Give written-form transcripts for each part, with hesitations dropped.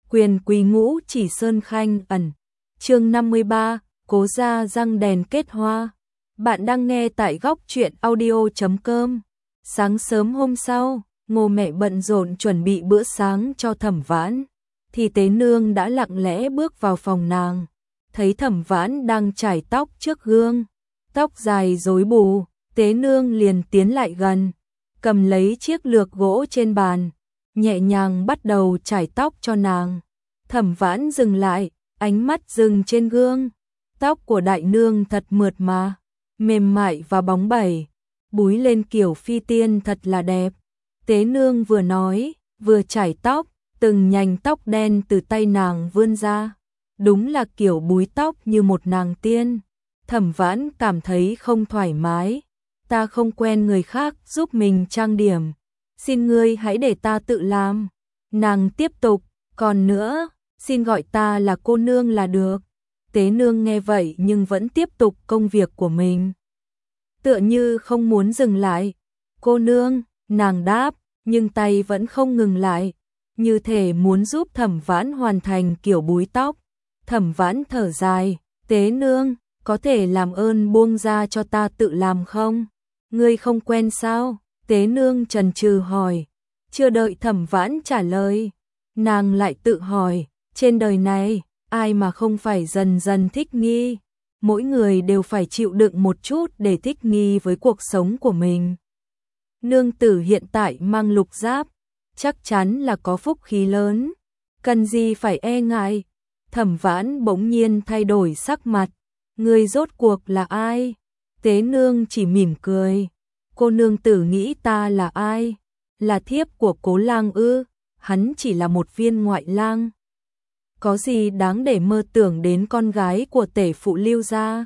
Quyền quý ngũ chỉ sơn khanh ẩn. Chương 53, cố ra răng đèn kết hoa. Bạn đang nghe tại góc truyện audio.com. Sáng sớm hôm sau, Ngô mẹ bận rộn chuẩn bị bữa sáng cho Thẩm Vãn, thì Tế Nương đã lặng lẽ bước vào phòng nàng, thấy Thẩm Vãn đang chải tóc trước gương, tóc dài rối bù, Tế Nương liền tiến lại gần, cầm lấy chiếc lược gỗ trên bàn, nhẹ nhàng bắt đầu chải tóc cho nàng. Thẩm Vãn dừng lại, ánh mắt dừng trên gương. Tóc của đại nương thật mượt mà, mềm mại và bóng bẩy, búi lên kiểu phi tiên thật là đẹp. Tế Nương vừa nói, vừa chải tóc, từng nhành tóc đen từ tay nàng vươn ra. Đúng là kiểu búi tóc như một nàng tiên. Thẩm Vãn cảm thấy không thoải mái. Ta không quen người khác giúp mình trang điểm. Xin ngươi hãy để ta tự làm. Nàng tiếp tục, còn nữa, xin gọi ta là cô nương là được. Tế Nương nghe vậy nhưng vẫn tiếp tục công việc của mình, tựa như không muốn dừng lại. Cô nương, nàng đáp, nhưng tay vẫn không ngừng lại, như thể muốn giúp Thẩm Vãn hoàn thành kiểu búi tóc. Thẩm Vãn thở dài, Tế Nương, có thể làm ơn buông ra cho ta tự làm không? Ngươi không quen sao? Tế Nương chần chừ hỏi. Chưa đợi Thẩm Vãn trả lời, nàng lại tự hỏi, trên đời này, ai mà không phải dần dần thích nghi? Mỗi người đều phải chịu đựng một chút để thích nghi với cuộc sống của mình. Nương tử hiện tại mang lục giáp, chắc chắn là có phúc khí lớn, cần gì phải e ngại. Thẩm Vãn bỗng nhiên thay đổi sắc mặt, người rốt cuộc là ai? Tế Nương chỉ mỉm cười, cô nương tử nghĩ ta là ai? Là thiếp của Cố lang ư? Hắn chỉ là một viên ngoại lang, có gì đáng để mơ tưởng đến con gái của tể phụ Lưu gia?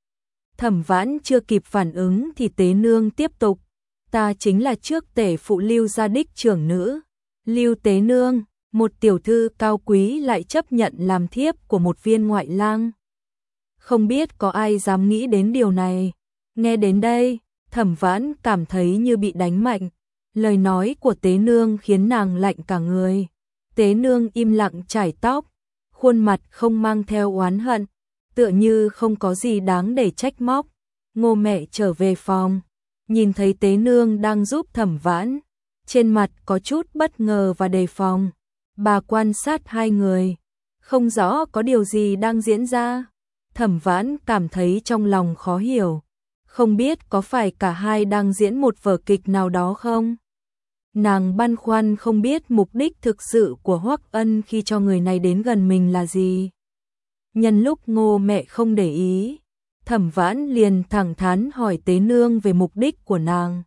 Thẩm Vãn chưa kịp phản ứng thì Tế Nương tiếp tục, ta chính là trước tể phụ Lưu gia đích trưởng nữ, Lưu Tế Nương, một tiểu thư cao quý lại chấp nhận làm thiếp của một viên ngoại lang. Không biết có ai dám nghĩ đến điều này. Nghe đến đây, Thẩm Vãn cảm thấy như bị đánh mạnh. Lời nói của Tế Nương khiến nàng lạnh cả người. Tế Nương im lặng chải tóc, khuôn mặt không mang theo oán hận, tựa như không có gì đáng để trách móc. Ngô mẹ trở về phòng, nhìn thấy Tế Nương đang giúp Thẩm Vãn, trên mặt có chút bất ngờ và đề phòng. Bà quan sát hai người, không rõ có điều gì đang diễn ra. Thẩm Vãn cảm thấy trong lòng khó hiểu, không biết có phải cả hai đang diễn một vở kịch nào đó không? Nàng băn khoăn không biết mục đích thực sự của Hoắc Ân khi cho người này đến gần mình là gì. Nhân lúc Ngô mẹ không để ý, Thẩm Vãn liền thẳng thắn hỏi Tế Nương về mục đích của nàng.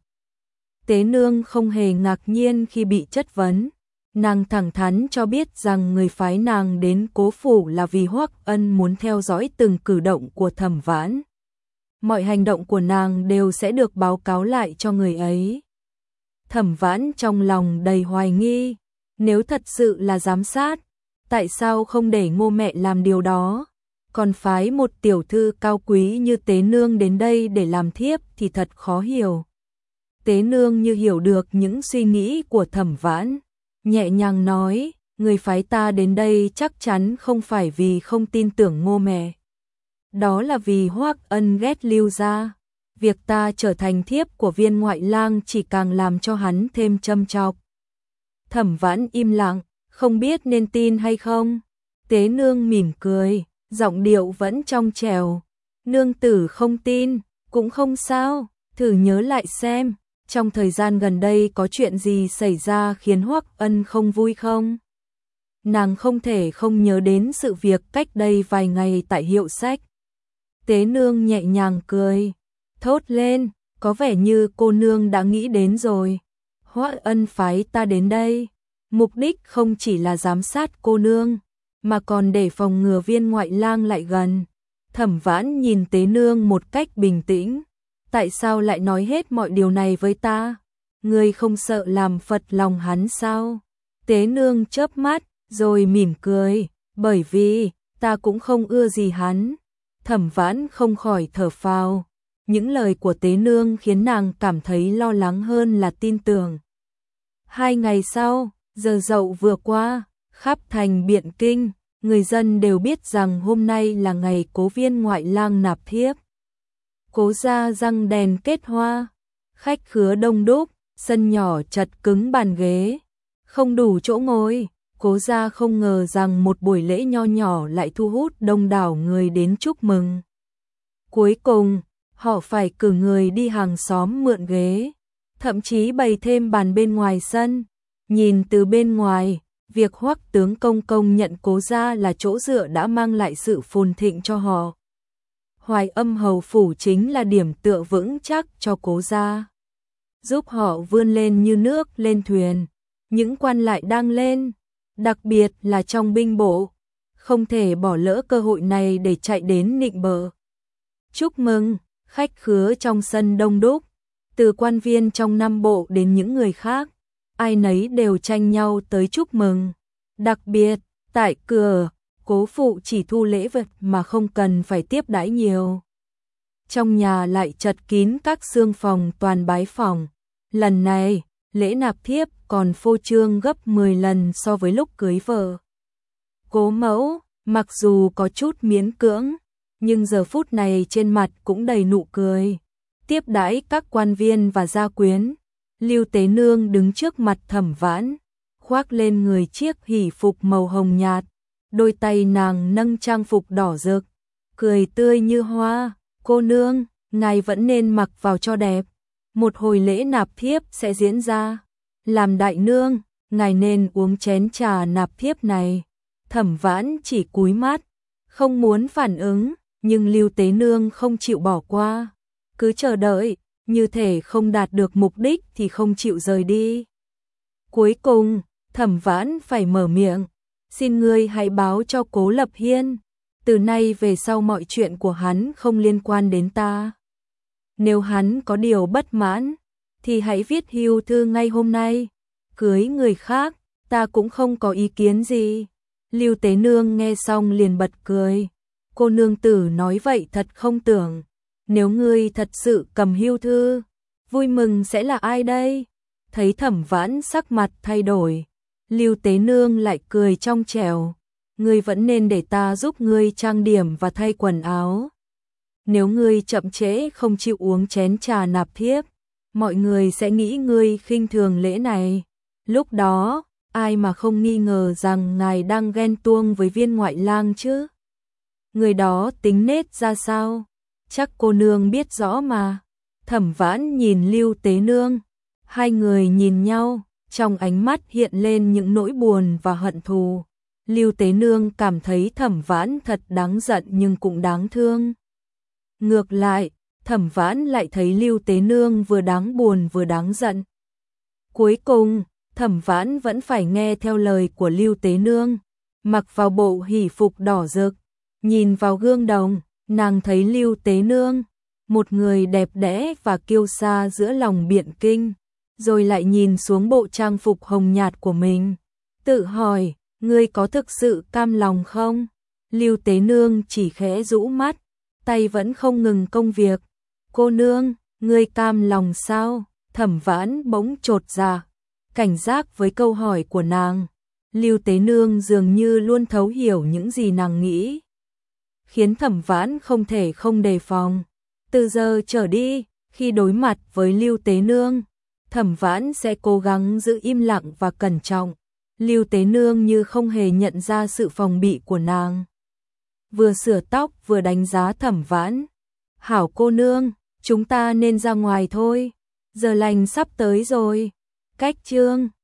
Tế Nương không hề ngạc nhiên khi bị chất vấn. Nàng thẳng thắn cho biết rằng người phái nàng đến Cố phủ là vì Hoắc Ân muốn theo dõi từng cử động của Thẩm Vãn. Mọi hành động của nàng đều sẽ được báo cáo lại cho người ấy. Thẩm Vãn trong lòng đầy hoài nghi, nếu thật sự là giám sát, tại sao không để Ngô mẹ làm điều đó, còn phái một tiểu thư cao quý như Tế Nương đến đây để làm thiếp thì thật khó hiểu. Tế Nương như hiểu được những suy nghĩ của Thẩm Vãn, nhẹ nhàng nói, người phái ta đến đây chắc chắn không phải vì không tin tưởng Ngô mẹ. Đó là vì Hoắc Ân ghét Lưu gia. Việc ta trở thành thiếp của viên ngoại lang chỉ càng làm cho hắn thêm châm chọc. Thẩm Vãn im lặng, không biết nên tin hay không. Tế Nương mỉm cười, giọng điệu vẫn trong trẻo. Nương tử không tin, cũng không sao, thử nhớ lại xem, trong thời gian gần đây có chuyện gì xảy ra khiến Hoắc Ân không vui không? Nàng không thể không nhớ đến sự việc cách đây vài ngày tại hiệu sách. Tế Nương nhẹ nhàng cười, thốt lên, có vẻ như cô nương đã nghĩ đến rồi. Hoắc Ân phái ta đến đây, mục đích không chỉ là giám sát cô nương, mà còn để phòng ngừa viên ngoại lang lại gần. Thẩm Vãn nhìn Tế Nương một cách bình tĩnh, tại sao lại nói hết mọi điều này với ta? Ngươi không sợ làm phật lòng hắn sao? Tế Nương chớp mắt, rồi mỉm cười, bởi vì ta cũng không ưa gì hắn. Thẩm Vãn không khỏi thở phào. Những lời của Tế Nương khiến nàng cảm thấy lo lắng hơn là tin tưởng. 2 ngày sau, giờ dậu vừa qua, Khắp thành Biện Kinh, người dân đều biết rằng hôm nay là ngày Cố Viên ngoại lang nạp thiếp. Cố gia răng đèn kết hoa, khách khứa đông đúc, sân nhỏ chật cứng bàn ghế, không đủ chỗ ngồi. Cố gia không ngờ rằng một buổi lễ nho nhỏ lại thu hút đông đảo người đến chúc mừng. Cuối cùng, họ phải cử người đi hàng xóm mượn ghế, thậm chí bày thêm bàn bên ngoài sân. Nhìn từ bên ngoài, việc Hoắc tướng công nhận Cố gia là chỗ dựa đã mang lại sự phồn thịnh cho họ. Hoài Âm hầu phủ chính là điểm tựa vững chắc cho Cố gia, giúp họ vươn lên như nước lên thuyền. Những quan lại đang lên, đặc biệt là trong binh bộ, không thể bỏ lỡ cơ hội này để chạy đến nịnh bợ. Chúc mừng, khách khứa trong sân đông đúc, từ quan viên trong Nam Bộ đến những người khác, ai nấy đều tranh nhau tới chúc mừng. Đặc biệt, tại cửa, Cố phụ chỉ thu lễ vật mà không cần phải tiếp đãi nhiều. Trong nhà lại chật kín các xương phòng toàn bái phỏng. Lần này, lễ nạp thiếp còn phô trương gấp 10 lần so với lúc cưới vợ. Cố mẫu, mặc dù có chút miễn cưỡng, nhưng giờ phút này trên mặt cũng đầy nụ cười. Tiếp đãi các quan viên và gia quyến, Lưu Tế Nương đứng trước mặt Thẩm Vãn, khoác lên người chiếc hỷ phục màu hồng nhạt, đôi tay nàng nâng trang phục đỏ rực, cười tươi như hoa. Cô nương, ngài vẫn nên mặc vào cho đẹp. Một hồi lễ nạp thiếp sẽ diễn ra. Làm đại nương, ngài nên uống chén trà nạp thiếp này. Thẩm Vãn chỉ cúi mắt, không muốn phản ứng, nhưng Lưu Tế Nương không chịu bỏ qua. Cứ chờ đợi, như thể không đạt được mục đích thì không chịu rời đi. Cuối cùng, Thẩm Vãn phải mở miệng. Xin ngươi hãy báo cho Cố Lập Hiên, từ nay về sau mọi chuyện của hắn không liên quan đến ta. Nếu hắn có điều bất mãn, thì hãy viết hưu thư ngay hôm nay. Cưới người khác, ta cũng không có ý kiến gì. Lưu Tế Nương nghe xong liền bật cười. Cô nương tử nói vậy thật không tưởng. Nếu ngươi thật sự cầm hưu thư, vui mừng sẽ là ai đây? Thấy Thẩm Vãn sắc mặt thay đổi, Lưu Tế Nương lại cười trong trẻo. Ngươi vẫn nên để ta giúp ngươi trang điểm và thay quần áo. Nếu ngươi chậm trễ không chịu uống chén trà nạp thiếp, mọi người sẽ nghĩ ngươi khinh thường lễ này. Lúc đó, ai mà không nghi ngờ rằng ngài đang ghen tuông với Viên ngoại lang chứ? Người đó tính nết ra sao? Chắc cô nương biết rõ mà. Thẩm Vãn nhìn Lưu Tế Nương, hai người nhìn nhau, trong ánh mắt hiện lên những nỗi buồn và hận thù. Lưu Tế Nương cảm thấy Thẩm Vãn thật đáng giận nhưng cũng đáng thương. Ngược lại, Thẩm Vãn lại thấy Lưu Tế Nương vừa đáng buồn vừa đáng giận. Cuối cùng, Thẩm Vãn vẫn phải nghe theo lời của Lưu Tế Nương, mặc vào bộ hỷ phục đỏ rực, nhìn vào gương đồng, nàng thấy Lưu Tế Nương, một người đẹp đẽ và kiêu sa giữa lòng Biện Kinh, rồi lại nhìn xuống bộ trang phục hồng nhạt của mình, tự hỏi, ngươi có thực sự cam lòng không? Lưu Tế Nương chỉ khẽ rũ mắt, tay vẫn không ngừng công việc. Cô nương, ngươi cam lòng sao? Thẩm Vãn bỗng chột dạ, cảnh giác với câu hỏi của nàng. Lưu Tế Nương dường như luôn thấu hiểu những gì nàng nghĩ, khiến Thẩm Vãn không thể không đề phòng. Từ giờ trở đi, khi đối mặt với Lưu Tế Nương, Thẩm Vãn sẽ cố gắng giữ im lặng và cẩn trọng. Lưu Tế Nương như không hề nhận ra sự phòng bị của nàng, vừa sửa tóc vừa đánh giá Thẩm Vãn. Hảo cô nương, chúng ta nên ra ngoài thôi, giờ lành sắp tới rồi. Cách chương